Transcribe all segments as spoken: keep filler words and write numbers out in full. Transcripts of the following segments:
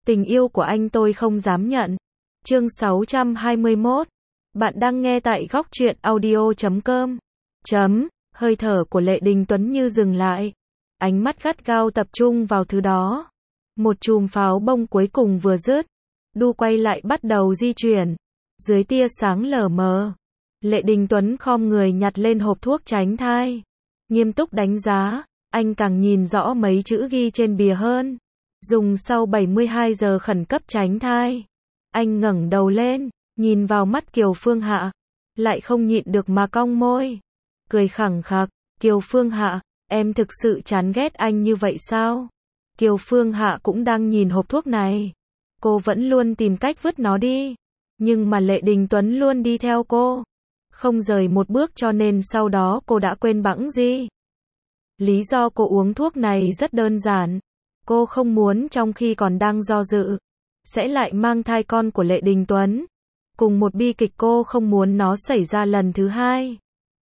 Tình yêu của anh tôi không dám nhận. Chương sáu trăm hai mươi mốt. Bạn đang nghe tại góc truyện audio chấm com. Chấm, hơi thở của Lệ Đình Tuấn như dừng lại. Ánh mắt gắt gao tập trung vào thứ đó. Một chùm pháo bông cuối cùng vừa dứt. Đu quay lại bắt đầu di chuyển. Dưới tia sáng lờ mờ. Lệ Đình Tuấn khom người nhặt lên hộp thuốc tránh thai. Nghiêm túc đánh giá. Anh càng nhìn rõ mấy chữ ghi trên bìa hơn. Dùng sau bảy mươi hai giờ khẩn cấp tránh thai. Anh ngẩng đầu lên, nhìn vào mắt Kiều Phương Hạ. Lại không nhịn được mà cong môi. Cười khẳng khặc, Kiều Phương Hạ, em thực sự chán ghét anh như vậy sao? Kiều Phương Hạ cũng đang nhìn hộp thuốc này. Cô vẫn luôn tìm cách vứt nó đi. Nhưng mà Lệ Đình Tuấn luôn đi theo cô. Không rời một bước cho nên sau đó cô đã quên bẵng gì. Lý do cô uống thuốc này rất đơn giản. Cô không muốn trong khi còn đang do dự, sẽ lại mang thai con của Lệ Đình Tuấn. Cùng một bi kịch cô không muốn nó xảy ra lần thứ hai.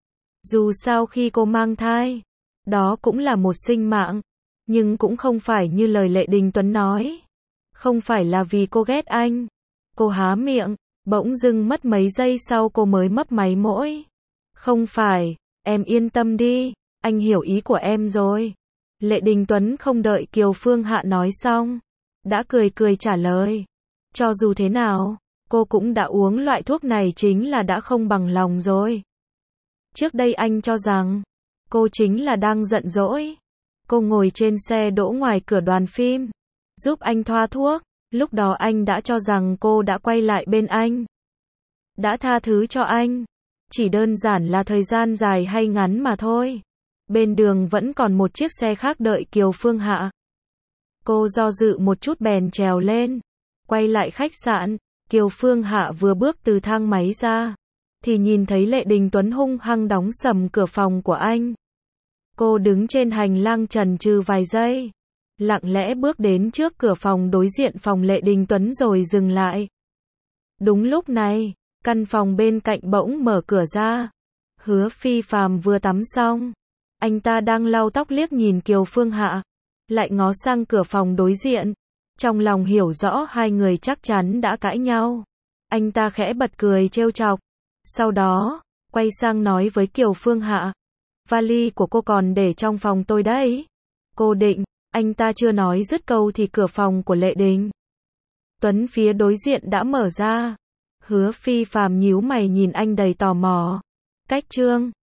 Dù sao khi cô mang thai, đó cũng là một sinh mạng. Nhưng cũng không phải như lời Lệ Đình Tuấn nói. Không phải là vì cô ghét anh. Cô há miệng, bỗng dưng mất mấy giây sau cô mới mấp máy môi. Không phải, em yên tâm đi, anh hiểu ý của em rồi. Lệ Đình Tuấn không đợi Kiều Phương Hạ nói xong, đã cười cười trả lời. Cho dù thế nào, cô cũng đã uống loại thuốc này chính là đã không bằng lòng rồi. Trước đây anh cho rằng, cô chính là đang giận dỗi. Cô ngồi trên xe đỗ ngoài cửa đoàn phim, giúp anh thoa thuốc. Lúc đó anh đã cho rằng cô đã quay lại bên anh. Đã tha thứ cho anh. Chỉ đơn giản là thời gian dài hay ngắn mà thôi. Bên đường vẫn còn một chiếc xe khác đợi Kiều Phương Hạ. Cô do dự một chút bèn trèo lên. Quay lại khách sạn. Kiều Phương Hạ vừa bước từ thang máy ra. Thì nhìn thấy Lệ Đình Tuấn hung hăng đóng sầm cửa phòng của anh. Cô đứng trên hành lang chần chừ vài giây. Lặng lẽ bước đến trước cửa phòng đối diện phòng Lệ Đình Tuấn rồi dừng lại. Đúng lúc này, căn phòng bên cạnh bỗng mở cửa ra. Hứa Phi Phàm vừa tắm xong. Anh ta đang lau tóc liếc nhìn Kiều Phương Hạ. Lại ngó sang cửa phòng đối diện. Trong lòng hiểu rõ hai người chắc chắn đã cãi nhau. Anh ta khẽ bật cười trêu chọc. Sau đó, quay sang nói với Kiều Phương Hạ. Vali của cô còn để trong phòng tôi đấy. Cô định. Anh ta chưa nói dứt câu thì cửa phòng của Lệ Đình Tuấn phía đối diện đã mở ra. Hứa Phi Phàm nhíu mày nhìn anh đầy tò mò. Cách chương